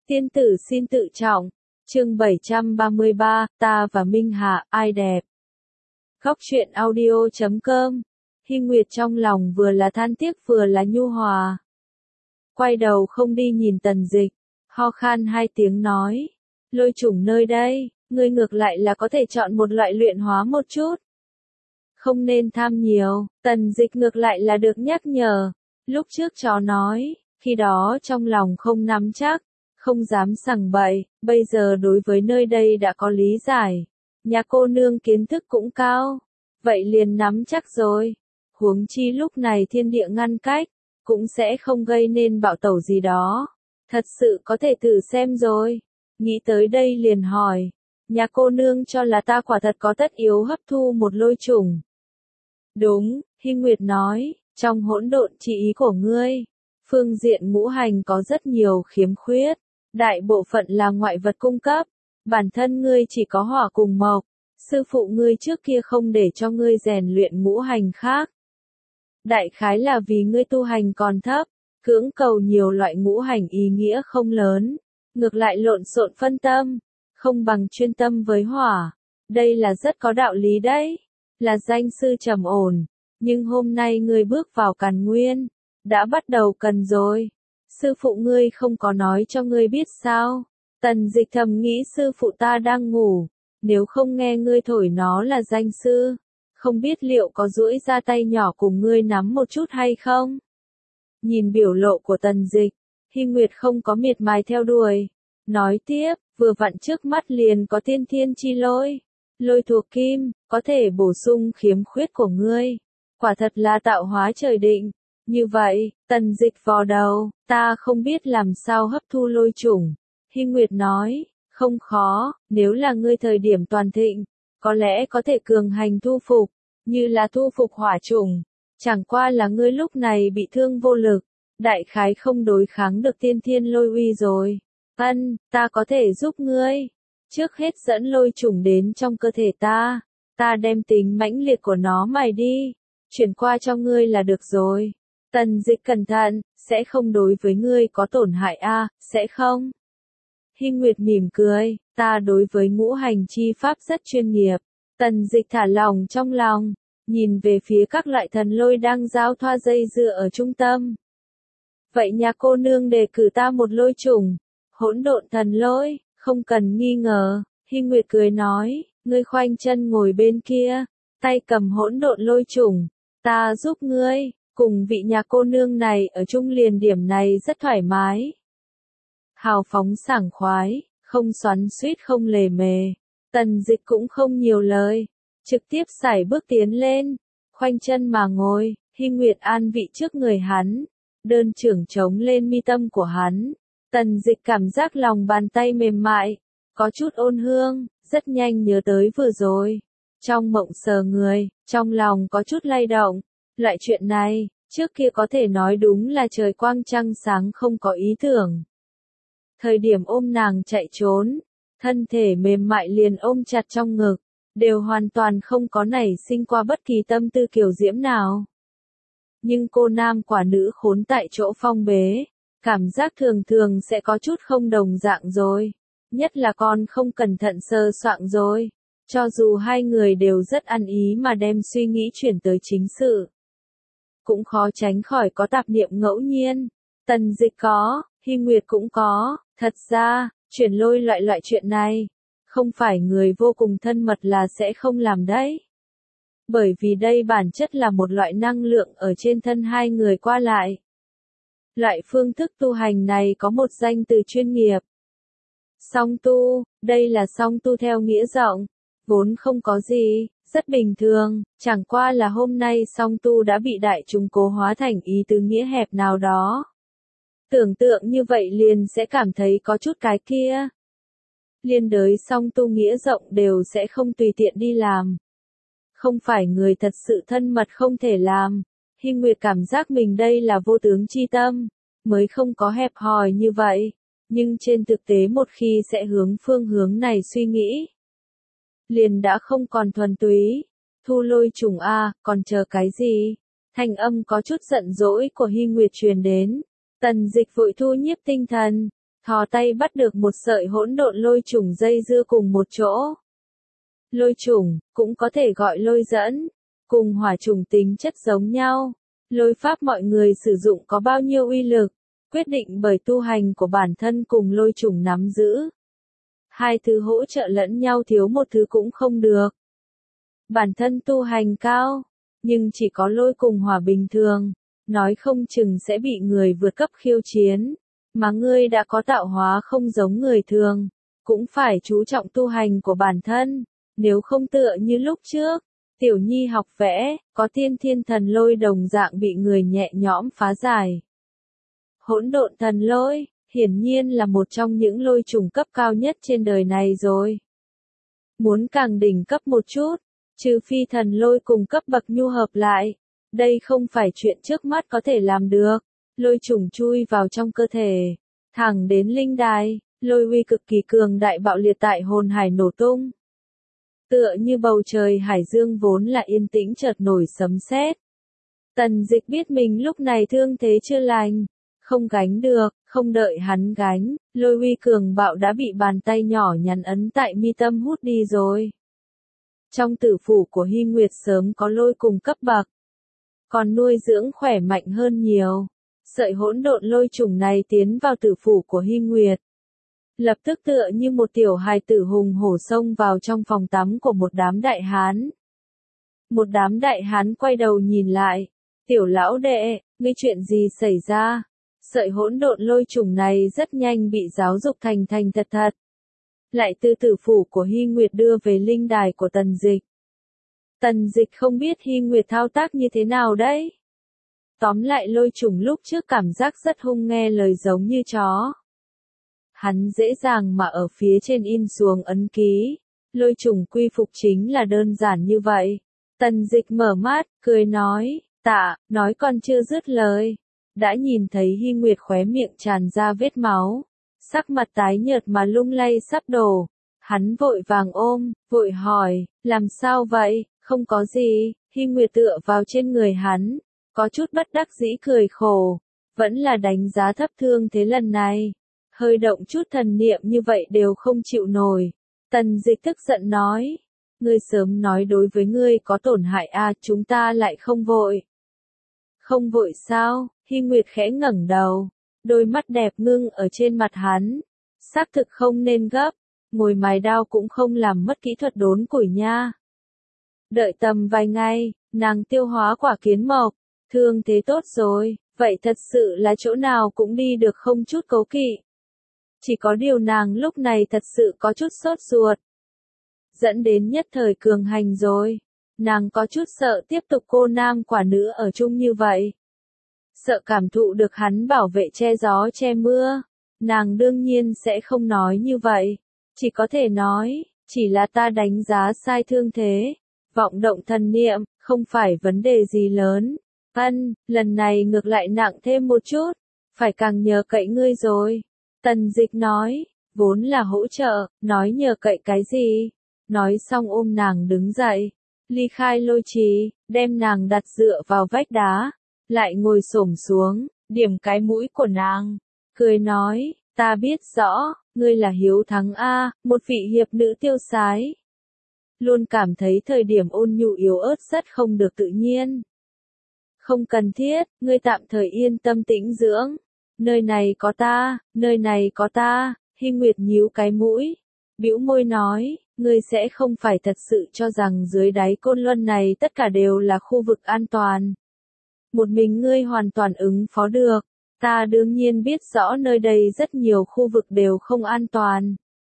Tiên tử xin tự trọng. Chương 733, ta và Minh Hạ, ai đẹp? Góc truyện audio.com. Hy Nguyệt trong lòng vừa là than tiếc vừa là nhu hòa. Quay đầu không đi nhìn Tần Dịch, ho khan hai tiếng nói. Lôi chủng nơi đây, ngươi ngược lại là có thể chọn một loại luyện hóa một chút. Không nên tham nhiều, Tần Dịch ngược lại là được nhắc nhở. Lúc trước chó nói, khi đó trong lòng không nắm chắc, không dám sằng bậy, bây giờ đối với nơi đây đã có lý giải. Nhà cô nương kiến thức cũng cao, vậy liền nắm chắc rồi. Huống chi lúc này thiên địa ngăn cách, cũng sẽ không gây nên bạo tẩu gì đó. Thật sự có thể thử xem rồi. Nghĩ tới đây liền hỏi, nhà cô nương cho là ta quả thật có tất yếu hấp thu một lôi chủng. Đúng, Hy Nguyệt nói, trong hỗn độn chỉ ý của ngươi, phương diện ngũ hành có rất nhiều khiếm khuyết, đại bộ phận là ngoại vật cung cấp, bản thân ngươi chỉ có hỏa cùng mộc, sư phụ ngươi trước kia không để cho ngươi rèn luyện ngũ hành khác. Đại khái là vì ngươi tu hành còn thấp, cưỡng cầu nhiều loại ngũ hành ý nghĩa không lớn, ngược lại lộn xộn phân tâm, không bằng chuyên tâm với hỏa. Đây là rất có đạo lý đấy, là danh sư trầm ổn, nhưng hôm nay ngươi bước vào Càn Nguyên, đã bắt đầu cần rồi. Sư phụ ngươi không có nói cho ngươi biết sao? Tần Dịch thầm nghĩ sư phụ ta đang ngủ, nếu không nghe ngươi thổi nó là danh sư, không biết liệu có duỗi ra tay nhỏ cùng ngươi nắm một chút hay không? Nhìn biểu lộ của Tần Dịch, Hy Nguyệt không có miệt mài theo đuổi, nói tiếp, vừa vặn trước mắt liền có tiên thiên chi lôi, lôi thuộc kim, có thể bổ sung khiếm khuyết của ngươi, quả thật là tạo hóa trời định. Như vậy, Tần Dịch vò đầu, ta không biết làm sao hấp thu lôi chủng. Hy Nguyệt nói, không khó, nếu là ngươi thời điểm toàn thịnh, có lẽ có thể cường hành thu phục, như là thu phục hỏa chủng. Chẳng qua là ngươi lúc này bị thương vô lực, đại khái không đối kháng được tiên thiên lôi uy rồi. Ta có thể giúp ngươi. Trước hết dẫn lôi chủng đến trong cơ thể ta đem tính mãnh liệt của nó mài đi, chuyển qua cho ngươi là được rồi. Tần Dịch cẩn thận, sẽ không đối với ngươi có tổn hại a, sẽ không? Hy Nguyệt mỉm cười, ta đối với ngũ hành chi pháp rất chuyên nghiệp. Tần Dịch thả lòng trong lòng, nhìn về phía các loại thần lôi đang giao thoa dây dưa ở trung tâm. Vậy nhà cô nương đề cử ta một lôi chủng, hỗn độn thần lôi, không cần nghi ngờ. Hy Nguyệt cười nói, ngươi khoanh chân ngồi bên kia, tay cầm hỗn độn lôi chủng, ta giúp ngươi. Cùng vị nhà cô nương này ở chung liền điểm này rất thoải mái. Hào phóng sảng khoái, không xoắn xuýt không lề mề. Tần Dịch cũng không nhiều lời, trực tiếp sải bước tiến lên, khoanh chân mà ngồi. Hy Nguyệt an vị trước người hắn, đơn trưởng chống lên mi tâm của hắn. Tần Dịch cảm giác lòng bàn tay mềm mại, có chút ôn hương, rất nhanh nhớ tới vừa rồi. Trong mộng sờ người, trong lòng có chút lay động. Loại chuyện này, trước kia có thể nói đúng là trời quang trăng sáng không có ý tưởng. Thời điểm ôm nàng chạy trốn, thân thể mềm mại liền ôm chặt trong ngực, đều hoàn toàn không có nảy sinh qua bất kỳ tâm tư kiều diễm nào. Nhưng cô nam quả nữ khốn tại chỗ phong bế, cảm giác thường thường sẽ có chút không đồng dạng rồi, nhất là con không cẩn thận sơ soạn rồi. Cho dù hai người đều rất ăn ý mà đem suy nghĩ chuyển tới chính sự, cũng khó tránh khỏi có tạp niệm ngẫu nhiên. Tần Dịch có, Hy Nguyệt cũng có, thật ra, chuyển lôi loại chuyện này, không phải người vô cùng thân mật là sẽ không làm đấy. Bởi vì đây bản chất là một loại năng lượng ở trên thân hai người qua lại. Loại phương thức tu hành này có một danh từ chuyên nghiệp. Song tu, đây là song tu theo nghĩa rộng, vốn không có gì. Rất bình thường, chẳng qua là hôm nay song tu đã bị đại chúng cố hóa thành ý tứ nghĩa hẹp nào đó. Tưởng tượng như vậy liền sẽ cảm thấy có chút cái kia. Liên đới song tu nghĩa rộng đều sẽ không tùy tiện đi làm. Không phải người thật sự thân mật không thể làm. Hy Nguyệt cảm giác mình đây là vô tướng chi tâm, mới không có hẹp hòi như vậy. Nhưng trên thực tế một khi sẽ hướng phương hướng này suy nghĩ, liền đã không còn thuần túy. Thu lôi trùng a, còn chờ cái gì? Thanh âm có chút giận dỗi của Hy Nguyệt truyền đến. Tần Dịch vội thu nhiếp tinh thần, thò tay bắt được một sợi hỗn độn lôi trùng dây dưa cùng một chỗ. Lôi trùng, cũng có thể gọi lôi dẫn, cùng hỏa trùng tính chất giống nhau. Lôi pháp mọi người sử dụng có bao nhiêu uy lực, quyết định bởi tu hành của bản thân cùng lôi trùng nắm giữ. Hai thứ hỗ trợ lẫn nhau, thiếu một thứ cũng không được. Bản thân tu hành cao, nhưng chỉ có lôi cùng hỏa bình thường, nói không chừng sẽ bị người vượt cấp khiêu chiến. Mà ngươi đã có tạo hóa không giống người thường, cũng phải chú trọng tu hành của bản thân, nếu không tựa như lúc trước, Tiểu Nhi học vẽ, có tiên thiên thần lôi đồng dạng bị người nhẹ nhõm phá giải. Hỗn độn thần lôi, hiển nhiên là một trong những lôi trùng cấp cao nhất trên đời này rồi. Muốn càng đỉnh cấp một chút, trừ phi thần lôi cùng cấp bậc nhu hợp lại, đây không phải chuyện trước mắt có thể làm được. Lôi trùng chui vào trong cơ thể, thẳng đến linh đài, lôi uy cực kỳ cường đại bạo liệt tại hồn hải nổ tung. Tựa như bầu trời hải dương vốn là yên tĩnh chợt nổi sấm sét. Tần Dịch biết mình lúc này thương thế chưa lành, không gánh được, không đợi hắn gánh, lôi uy cường bạo đã bị bàn tay nhỏ nhắn ấn tại mi tâm hút đi rồi. Trong tử phủ của Hy Nguyệt sớm có lôi cùng cấp bậc, còn nuôi dưỡng khỏe mạnh hơn nhiều. Sợi hỗn độn lôi trùng này tiến vào tử phủ của Hy Nguyệt. Lập tức tựa như một tiểu hài tử hùng hổ xông vào trong phòng tắm của một đám đại hán. Một đám đại hán quay đầu nhìn lại. Tiểu lão đệ, ngươi chuyện gì xảy ra? Sợi hỗn độn lôi trùng này rất nhanh bị giáo dục thành thật thật. Lại từ tử phủ của Hy Nguyệt đưa về linh đài của Tần Dịch. Tần Dịch không biết Hy Nguyệt thao tác như thế nào đấy. Tóm lại lôi trùng lúc trước cảm giác rất hung, nghe lời giống như chó. Hắn dễ dàng mà ở phía trên in xuống ấn ký. Lôi trùng quy phục chính là đơn giản như vậy. Tần Dịch mở mắt, cười nói, tạ, nói còn chưa dứt lời. Đã nhìn thấy Hy Nguyệt khóe miệng tràn ra vết máu. Sắc mặt tái nhợt mà lung lay sắp đổ. Hắn vội vàng ôm, vội hỏi, làm sao vậy, không có gì. Hy Nguyệt tựa vào trên người hắn. Có chút bất đắc dĩ cười khổ, vẫn là đánh giá thấp thương thế lần này. Hơi động chút thần niệm như vậy đều không chịu nổi. Tần Dịch tức giận nói, ngươi sớm nói đối với ngươi có tổn hại à, chúng ta lại không vội. Không vội sao? Hy Nguyệt khẽ ngẩng đầu, đôi mắt đẹp ngưng ở trên mặt hắn. Xác thực không nên gấp, ngồi mài đao cũng không làm mất kỹ thuật đốn củi nha. Đợi tầm vài ngày, nàng tiêu hóa quả kiến mộc. Thương thế tốt rồi, vậy thật sự là chỗ nào cũng đi được không chút cố kỵ. Chỉ có điều nàng lúc này thật sự có chút sốt ruột. Dẫn đến nhất thời cường hành rồi. Nàng có chút sợ tiếp tục cô nam quả nữ ở chung như vậy. Sợ cảm thụ được hắn bảo vệ che gió che mưa. Nàng đương nhiên sẽ không nói như vậy. Chỉ có thể nói, chỉ là ta đánh giá sai thương thế. Vọng động thần niệm, không phải vấn đề gì lớn. Lần này ngược lại nặng thêm một chút, phải càng nhờ cậy ngươi rồi. Tần Dịch nói, vốn là hỗ trợ, nói nhờ cậy cái gì. Nói xong ôm nàng đứng dậy, ly khai lôi trì, đem nàng đặt dựa vào vách đá, lại ngồi xổm xuống, điểm cái mũi của nàng, cười nói, ta biết rõ, ngươi là hiếu thắng a, một vị hiệp nữ tiêu sái. Luôn cảm thấy thời điểm ôn nhu yếu ớt rất không được tự nhiên. Không cần thiết, ngươi tạm thời yên tâm tĩnh dưỡng. Nơi này có ta, nơi này có ta. Hy Nguyệt nhíu cái mũi, bĩu môi nói, ngươi sẽ không phải thật sự cho rằng dưới đáy Côn Luân này tất cả đều là khu vực an toàn. Một mình ngươi hoàn toàn ứng phó được. Ta đương nhiên biết rõ nơi đây rất nhiều khu vực đều không an toàn.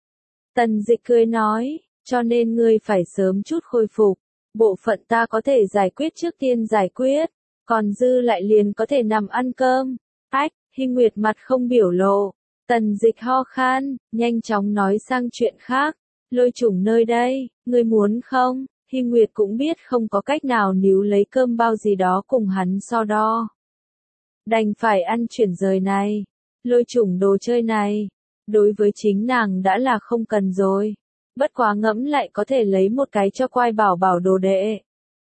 Tần Dịch cười nói, cho nên ngươi phải sớm chút khôi phục. Bộ phận ta có thể giải quyết trước tiên giải quyết. Còn dư lại liền có thể nằm ăn cơm. Ách, Hy Nguyệt mặt không biểu lộ. Tần Dịch ho khan, nhanh chóng nói sang chuyện khác. Lôi trùng nơi đây, ngươi muốn không? Hy Nguyệt cũng biết không có cách nào níu lấy cơm bao gì đó cùng hắn so đo. Đành phải ăn chuyển rời này. Lôi trùng đồ chơi này, đối với chính nàng đã là không cần rồi. Bất quá ngẫm lại có thể lấy một cái cho Quai Bảo Bảo đồ đệ.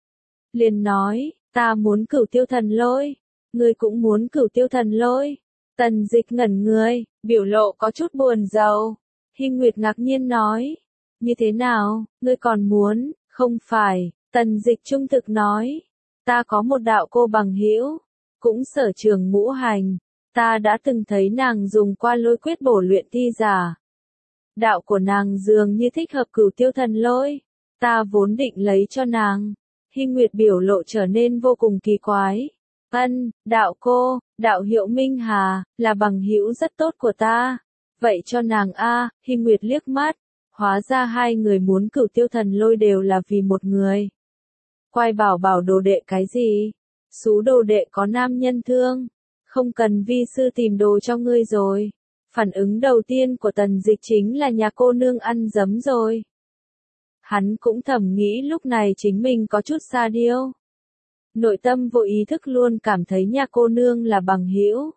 Liền nói, ta muốn Cửu Tiêu Thần Lôi, ngươi cũng muốn Cửu Tiêu Thần Lôi. Tần Dịch ngẩn người, biểu lộ có chút buồn rầu. Hy Nguyệt ngạc nhiên nói, như thế nào, ngươi còn muốn, không phải, Tần Dịch trung thực nói, ta có một đạo cô bằng hữu, cũng sở trường ngũ hành, ta đã từng thấy nàng dùng qua lôi quyết bổ luyện thi giả. Đạo của nàng dường như thích hợp Cửu Tiêu Thần Lôi, ta vốn định lấy cho nàng. Hy Nguyệt biểu lộ trở nên vô cùng kỳ quái. Đạo cô, đạo hiệu Minh Hà, là bằng hữu rất tốt của ta. Vậy cho nàng a, Hy Nguyệt liếc mắt. Hóa ra hai người muốn Cửu Tiêu Thần Lôi đều là vì một người. Quay bảo bảo đồ đệ cái gì? Xú đồ đệ có nam nhân thương. Không cần vi sư tìm đồ cho ngươi rồi. Phản ứng đầu tiên của Tần Dịch chính là nhà cô nương ăn dấm rồi. Hắn cũng thầm nghĩ lúc này chính mình có chút xa điêu. Nội tâm vô ý thức luôn cảm thấy nhà cô nương là bằng hữu.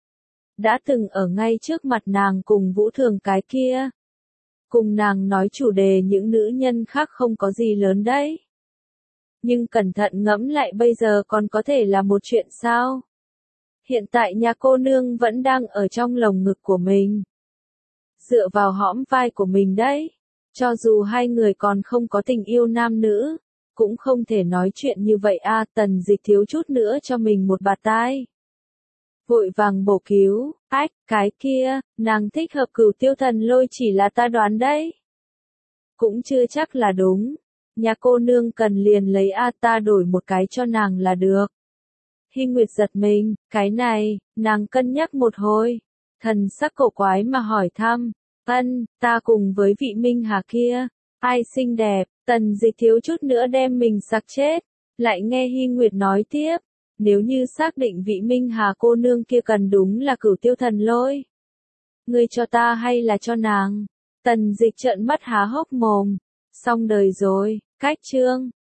Đã từng ở ngay trước mặt nàng cùng Vũ Thường cái kia. Cùng nàng nói chủ đề những nữ nhân khác không có gì lớn đấy. Nhưng cẩn thận ngẫm lại bây giờ còn có thể là một chuyện sao? Hiện tại nhà cô nương vẫn đang ở trong lồng ngực của mình. Dựa vào hõm vai của mình đấy. Cho dù hai người còn không có tình yêu nam nữ, cũng không thể nói chuyện như vậy a. Tần Dịch thiếu chút nữa cho mình một bạt tai. Vội vàng bổ cứu, cái kia, nàng thích hợp Cửu Tiêu Thần Lôi chỉ là ta đoán đấy. Cũng chưa chắc là đúng. Nhà cô nương cần liền lấy a, ta đổi một cái cho nàng là được. Hy Nguyệt giật mình, cái này, nàng cân nhắc một hồi. Thần sắc cổ quái mà hỏi thăm, ta cùng với vị Minh Hà kia, ai xinh đẹp? Tần Dịch thiếu chút nữa đem mình sặc chết. Lại nghe Hy Nguyệt nói tiếp, nếu như xác định vị Minh Hà cô nương kia cần đúng là Cửu Tiêu Thần Lôi. Ngươi cho ta hay là cho nàng? Tần Dịch trợn mắt há hốc mồm. Xong đời rồi, cách chương.